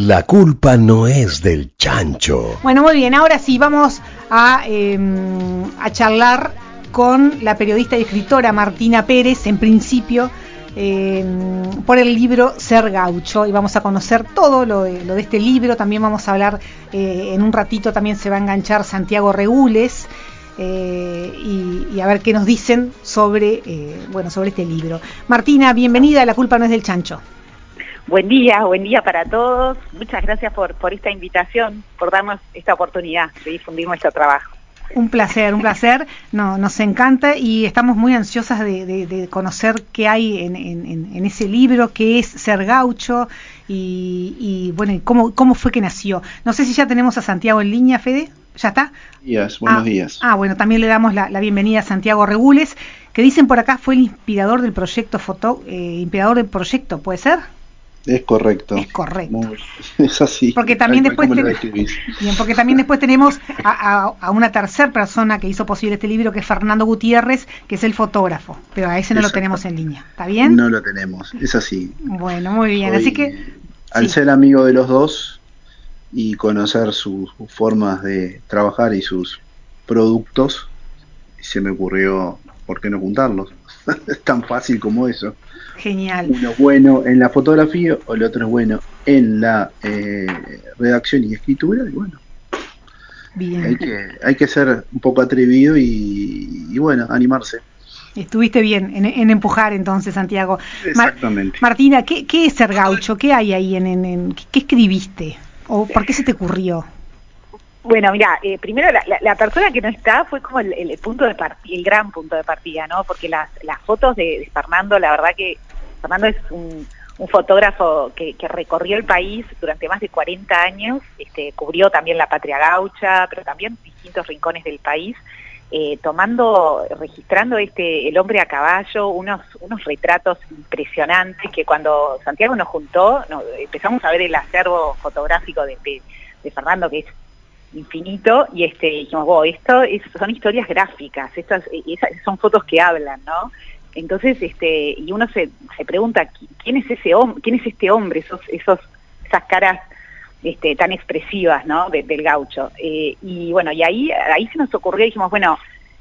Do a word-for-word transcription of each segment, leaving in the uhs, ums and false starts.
La culpa no es del chancho. Bueno, muy bien, ahora sí, vamos a, eh, a charlar con la periodista y escritora Martina Pérez, en principio, eh, por el libro Ser Gaucho, y vamos a conocer todo lo de, lo de este libro. También vamos a hablar, eh, en un ratito también se va a enganchar Santiago Regules, eh, y, y a ver qué nos dicen sobre, eh, bueno, sobre este libro. Martina, bienvenida a La culpa no es del chancho. Buen día, buen día para todos. Muchas gracias por, por esta invitación, por darnos esta oportunidad de difundir nuestro trabajo. Un placer, un placer. No, nos encanta y estamos muy ansiosas de, de, de conocer qué hay en, en, en ese libro, qué es Ser Gaucho y, y bueno, y cómo, cómo fue que nació. No sé si ya tenemos a Santiago en línea, Fede. ¿Ya está? Días, buenos ah, días. Ah, bueno, también le damos la, la bienvenida a Santiago Regules, que dicen por acá fue el inspirador del proyecto foto, eh, inspirador del proyecto, ¿puede ser? Es correcto. Es correcto. Muy, es así. Porque también después ten... Bien, porque también después tenemos a, a, a una tercera persona que hizo posible este libro, que es Fernando Gutiérrez, que es el fotógrafo, pero a ese no Exacto. Lo tenemos en línea. ¿Está bien? No lo tenemos, es así. Bueno, muy bien. Soy, Así que al sí. ser amigo de los dos y conocer sus, sus formas de trabajar y sus productos, se me ocurrió, ¿por qué no juntarlos? Es tan fácil como eso. Genial. Uno bueno en la fotografía o el otro es bueno en la eh, redacción y escritura, y bueno, bien. Hay que, hay que ser un poco atrevido y, y bueno, animarse. Estuviste bien en, en empujar entonces, Santiago. Exactamente. Mar, Martina, ¿qué, ¿qué es Ser Gaucho? ¿Qué hay ahí? En, en, en ¿Qué escribiste? ¿O por qué se te ocurrió? Bueno, mira, eh, primero la, la, la persona que no está fue como el, el punto de partida, el gran punto de partida, ¿no? Porque las, las fotos de, de Fernando, la verdad que Fernando es un, un fotógrafo que, que recorrió el país durante más de cuarenta años, este, cubrió también la patria gaucha, pero también distintos rincones del país, eh, tomando, registrando este el hombre a caballo, unos, unos retratos impresionantes que cuando Santiago nos juntó, no, empezamos a ver el acervo fotográfico de, de, de Fernando, que es infinito, y este dijimos, wow, esto es, son historias gráficas, estas esas son fotos que hablan, ¿no? Entonces, este, y uno se, se pregunta quién es ese hombre, quién es este hombre, esos, esos, esas caras este, tan expresivas, ¿no? De, del gaucho. Eh, y bueno, y ahí, ahí se nos ocurrió, dijimos, bueno,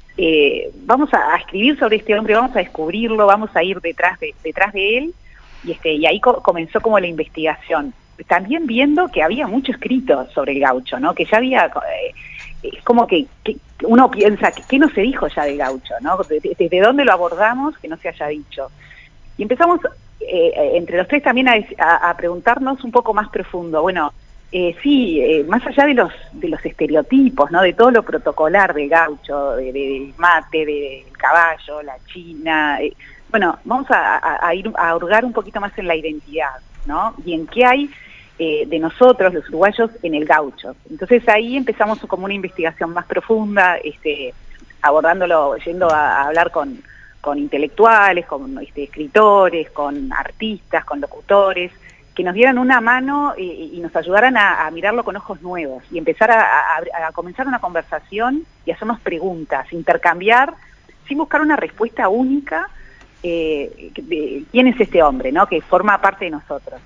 eh, vamos a, a escribir sobre este hombre, vamos a descubrirlo, vamos a ir detrás de, detrás de él, y este, y ahí co- comenzó como la investigación. También viendo que había mucho escrito sobre el gaucho, ¿no? Que ya había, eh, es como que, que uno piensa, que ¿qué no se dijo ya del gaucho, ¿no? Desde, desde dónde lo abordamos que no se haya dicho. Y empezamos, eh, entre los tres también a, a, a preguntarnos un poco más profundo, bueno, eh, sí, eh, más allá de los de los estereotipos, ¿no? De todo lo protocolar del gaucho, de, de, del mate, del caballo, la china, eh, bueno, vamos a, a, a ir a hurgar un poquito más en la identidad, ¿no? Y en qué hay eh, de nosotros, los uruguayos, en el gaucho. Entonces ahí empezamos como una investigación más profunda, este, abordándolo, yendo a, a hablar con, con intelectuales, con este, escritores, con artistas, con locutores, que nos dieran una mano y, y nos ayudaran a, a mirarlo con ojos nuevos y empezar a, a, a comenzar una conversación y hacernos preguntas, intercambiar, sin buscar una respuesta única, Eh, de quién es este hombre, ¿no? Que forma parte de nosotros.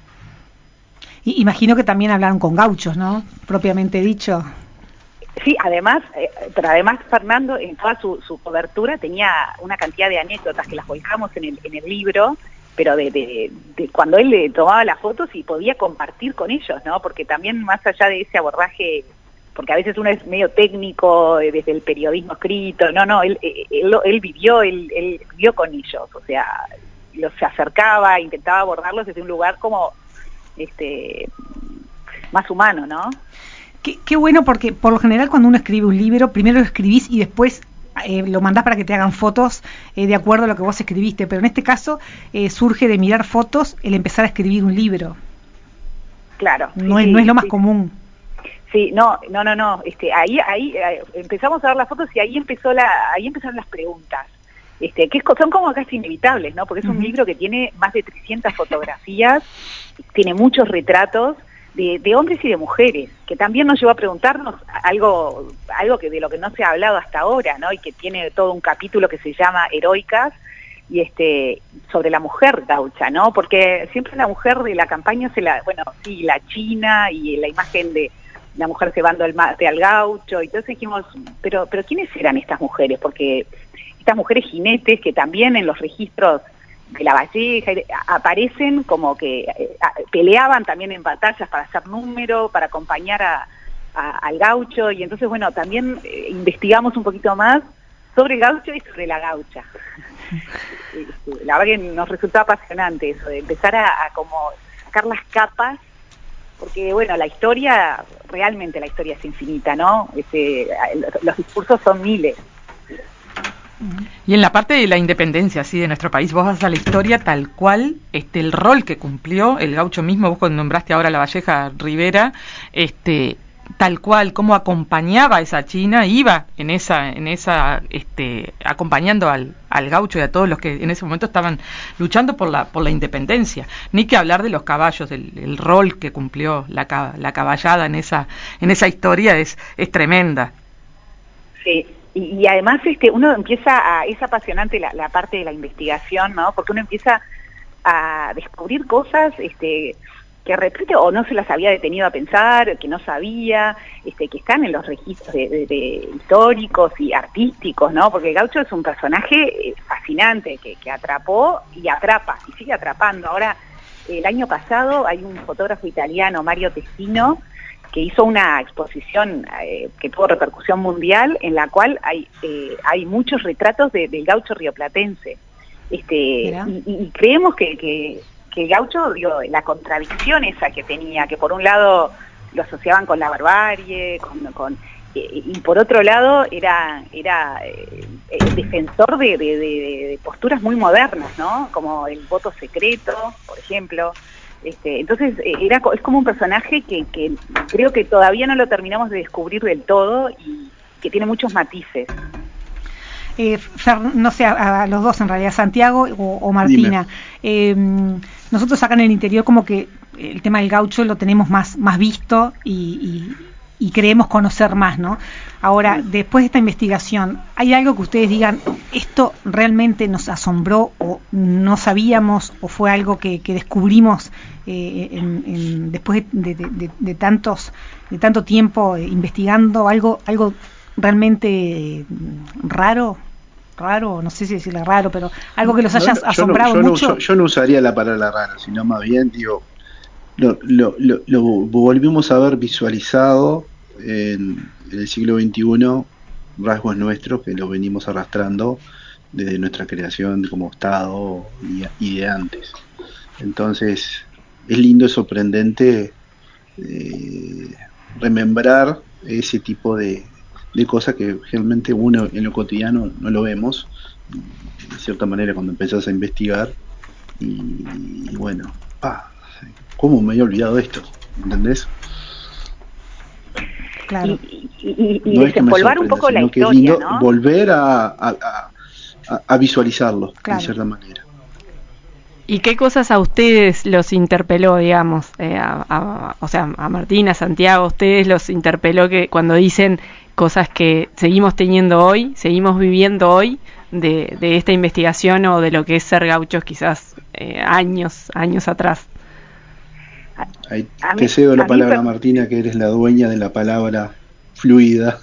Y imagino que también hablaron con gauchos, ¿no? Propiamente dicho. Sí, además, eh, pero además Fernando en toda su, su cobertura tenía una cantidad de anécdotas que las volcamos en el, en el libro, pero de, de, de cuando él le tomaba las fotos y podía compartir con ellos, ¿no? Porque también más allá de ese abordaje, porque a veces uno es medio técnico desde el periodismo escrito, no, no, él, él, él vivió, él, él vivió con ellos, o sea, los se acercaba, intentaba abordarlos desde un lugar como este más humano, ¿no? Qué, qué bueno, porque por lo general cuando uno escribe un libro, primero lo escribís y después eh, lo mandás para que te hagan fotos eh, de acuerdo a lo que vos escribiste, pero en este caso eh, surge de mirar fotos el empezar a escribir un libro. Claro. No, sí, es, no es lo más sí. común. Sí, no, no, no, no. Este, ahí, ahí eh, empezamos a ver las fotos y ahí empezó la, ahí empezaron las preguntas. Este, que son como casi inevitables, ¿no? Porque es un uh-huh. libro que tiene más de trescientas fotografías, tiene muchos retratos de, de hombres y de mujeres, que también nos llevó a preguntarnos algo, algo que de lo que no se ha hablado hasta ahora, ¿no? Y que tiene todo un capítulo que se llama Heroicas, y este sobre la mujer gaucha, ¿no? Porque siempre la mujer de la campaña se la, bueno, sí, la china y la imagen de la mujer cebando el mate al gaucho, y entonces dijimos, pero pero ¿quiénes eran estas mujeres? Porque estas mujeres jinetes que también en los registros de La Valleja aparecen como que eh, peleaban también en batallas para hacer número, para acompañar a, a, al gaucho, y entonces, bueno, también eh, investigamos un poquito más sobre el gaucho y sobre la gaucha. La verdad que nos resultó apasionante eso, de empezar a, a como sacar las capas, porque, bueno, la historia, realmente la historia es infinita, ¿no? Este, los discursos son miles. Y en la parte de la independencia, sí, de nuestro país, vos vas a la historia tal cual, este, el rol que cumplió el gaucho mismo, vos cuando nombraste ahora a La Valleja Rivera, este, tal cual, cómo acompañaba a esa china, iba en esa, en esa, este, acompañando al, al gaucho y a todos los que en ese momento estaban luchando por la, por la independencia. Ni que hablar de los caballos, el, el rol que cumplió la, la caballada en esa, en esa historia es, es tremenda. Sí. Y, y además este uno empieza a, es apasionante la, la parte de la investigación, ¿no? Porque uno empieza a descubrir cosas este que de repente o no se las había detenido a pensar, que no sabía, este que están en los registros de, de, de históricos y artísticos, ¿no? Porque el gaucho es un personaje fascinante que, que atrapó y atrapa, y sigue atrapando. Ahora, el año pasado hay un fotógrafo italiano, Mario Testino, que hizo una exposición eh, que tuvo repercusión mundial, en la cual hay eh, hay muchos retratos de, del gaucho rioplatense. Este, y, y creemos que, que, que el gaucho, digo, la contradicción esa que tenía, que por un lado lo asociaban con la barbarie, con, con eh, y por otro lado era era eh, el defensor de, de, de, de posturas muy modernas, ¿no? Como el voto secreto, por ejemplo. Este, entonces era es como un personaje que, que creo que todavía no lo terminamos de descubrir del todo y que tiene muchos matices. Eh, Fer, no sé, a, a los dos en realidad, Santiago o, o Martina. Eh, nosotros acá en el interior como que el tema del gaucho lo tenemos más, más visto y, y, y creemos conocer más, ¿no? Ahora, después de esta investigación, ¿hay algo que ustedes digan, esto realmente nos asombró o no sabíamos o fue algo que, que descubrimos eh, en, en, después de, de, de, de tantos de tanto tiempo eh, investigando, algo algo realmente raro? raro, no sé si decirle raro, pero algo que los haya no, no, asombrado yo no, yo mucho. No, yo, yo no usaría la palabra raro, sino más bien, digo, lo, lo, lo, lo volvimos a ver visualizado en, en el siglo veintiuno, rasgos nuestros que los venimos arrastrando desde nuestra creación como Estado y, y de antes. Entonces, es lindo, es sorprendente eh, remembrar ese tipo de, de cosas que realmente uno en lo cotidiano no lo vemos, de cierta manera cuando empezás a investigar y, y bueno, pa, ¿cómo me había olvidado esto? ¿Entendés? Claro. Y, y, y No es que me desempolvar un sorprenda, poco la sino que es historia, lindo ¿no? volver a, a, a, a visualizarlo, Claro. de cierta manera. ¿Y qué cosas a ustedes los interpeló, digamos? Eh, a, a, o sea, a Martina, a Santiago, ¿a ustedes los interpeló que cuando dicen cosas que seguimos teniendo hoy, seguimos viviendo hoy, de, de esta investigación o de lo que es ser gauchos quizás eh, años, años atrás? Ahí A te mí- cedo la a mí palabra, per- Martina, que eres la dueña de la palabra fluida.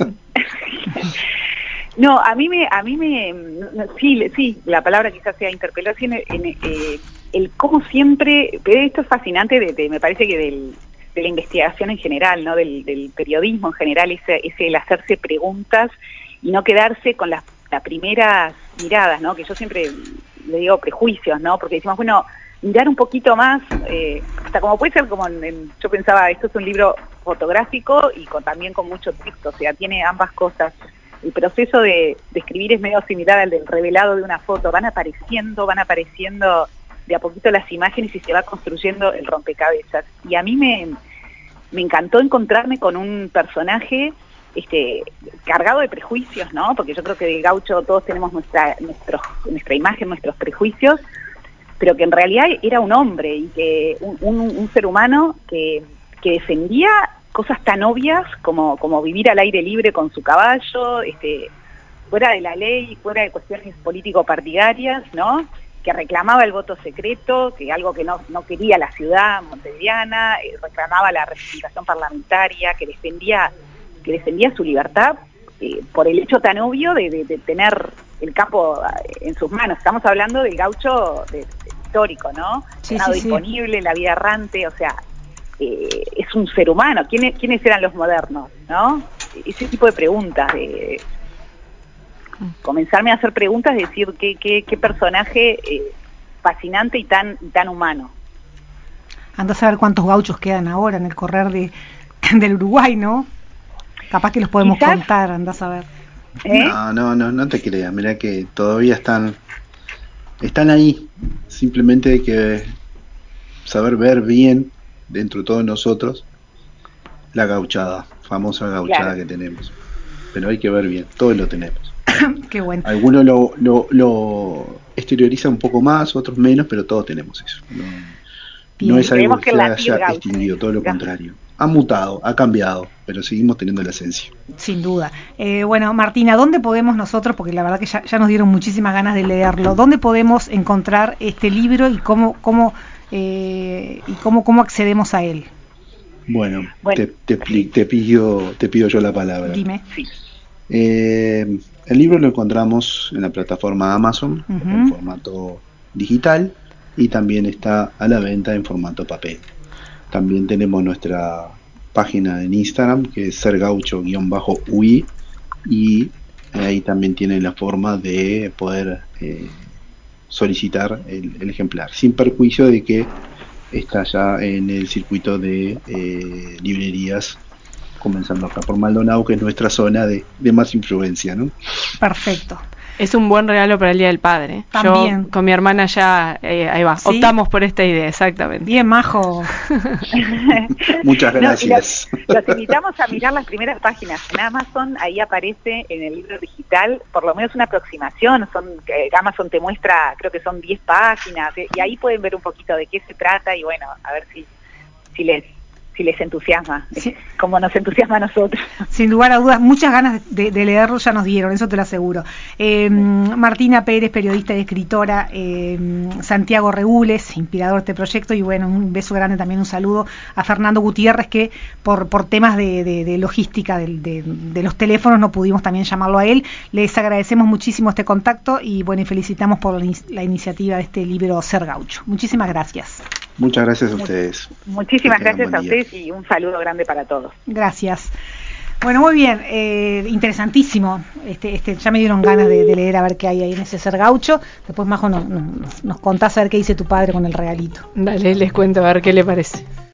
No, a mí me, a mí me, sí, sí, la palabra quizás sea interpeló, sí, en, en, eh, el cómo siempre, pero esto es fascinante, de, de, me parece que del, de la investigación en general, ¿no? Del, del periodismo en general, ese, ese el hacerse preguntas y no quedarse con las, las primeras miradas, ¿no? Que yo siempre le digo prejuicios, ¿no? Porque decimos, bueno, mirar un poquito más, eh, hasta como puede ser como en, en, yo pensaba, esto es un libro fotográfico y con, también con mucho texto, o sea, tiene ambas cosas. El proceso de, de escribir es medio similar al del revelado de una foto, van apareciendo, van apareciendo de a poquito las imágenes y se va construyendo el rompecabezas. Y a mí me, me encantó encontrarme con un personaje este cargado de prejuicios, ¿no? Porque yo creo que del gaucho todos tenemos nuestra, nuestro, nuestra imagen, nuestros prejuicios, pero que en realidad era un hombre y que un, un, un ser humano que, que defendía cosas tan obvias como, como vivir al aire libre con su caballo, este, fuera de la ley, fuera de cuestiones político-partidarias, ¿no? Que reclamaba el voto secreto, que algo que no, no quería la ciudad montevideana, eh, reclamaba la representación parlamentaria, que defendía, que defendía su libertad eh, por el hecho tan obvio de, de, de tener el campo en sus manos. Estamos hablando del gaucho de, de histórico, ¿no? Sí, Ganado sí, sí. disponible, la vida errante, o sea, eh, es un ser humano. ¿Quiénes, ¿Quiénes eran los modernos, no? Ese tipo de preguntas, de comenzarme a hacer preguntas, decir qué, qué, qué personaje eh, fascinante y tan, y tan humano. Anda a saber cuántos gauchos quedan ahora en el correr de, del Uruguay, ¿no? Capaz que los podemos Quizás, contar, anda a saber. ¿eh? No, no, no, no te creas, mirá que todavía están, están ahí, simplemente hay que saber ver bien dentro de todos nosotros la gauchada, famosa gauchada Claro. que tenemos, pero hay que ver bien, todos lo tenemos. Qué bueno. Algunos lo, lo, lo exteriorizan un poco más, otros menos, pero todos tenemos eso. No, Bien. no es algo Creemos que que el se latir haya gaucho, extinguido, todo lo Ga- contrario. Ha mutado, ha cambiado, pero seguimos teniendo la esencia. Sin duda. Eh, bueno, Martina, ¿dónde podemos nosotros, porque la verdad que ya, ya nos dieron muchísimas ganas de leerlo, ¿dónde podemos encontrar este libro y cómo, cómo, eh, y cómo, cómo accedemos a él? Bueno, Bueno, te, te, pli- te pido, te pido yo la palabra. Dime. sí. Eh, el libro lo encontramos en la plataforma Amazon Ujú. en formato digital y también está a la venta en formato papel. También tenemos nuestra página en Instagram que es sergaucho-ui y ahí también tienen la forma de poder eh, solicitar el, el ejemplar, sin perjuicio de que está ya en el circuito de eh, librerías, comenzando acá por Maldonado, que es nuestra zona de, de más influencia, ¿no? Perfecto. Es un buen regalo para el Día del Padre. También. Yo con mi hermana ya, eh, ahí va, ¿Sí? optamos por esta idea, exactamente. Bien, Majo. Muchas No, y gracias. los, los invitamos a mirar las primeras páginas en Amazon. Ahí aparece en el libro digital por lo menos una aproximación. Son eh, Amazon te muestra, creo que son diez páginas, eh, y ahí pueden ver un poquito de qué se trata y bueno, a ver si, si les si les entusiasma, Sí. como nos entusiasma a nosotros. Sin lugar a dudas, muchas ganas de, de leerlo ya nos dieron, eso te lo aseguro. Eh, Martina Pérez, periodista y escritora, eh, Santiago Regules, inspirador de este proyecto, y bueno, un beso grande, también un saludo a Fernando Gutiérrez, que por, por temas de, de, de logística de, de, de los teléfonos no pudimos también llamarlo a él. Les agradecemos muchísimo este contacto y bueno, y felicitamos por la, la iniciativa de este libro Ser Gaucho. Muchísimas gracias. Muchas gracias a ustedes. Muchísimas Que tengan gracias buen a día. ustedes y un saludo grande para todos. Gracias. Bueno, muy bien, eh, interesantísimo. Este, este, ya me dieron ganas de, de leer a ver qué hay ahí en ese Ser Gaucho. Después, Majo, nos, nos, nos contás a ver qué dice tu padre con el regalito. Dale, les cuento a ver qué le parece.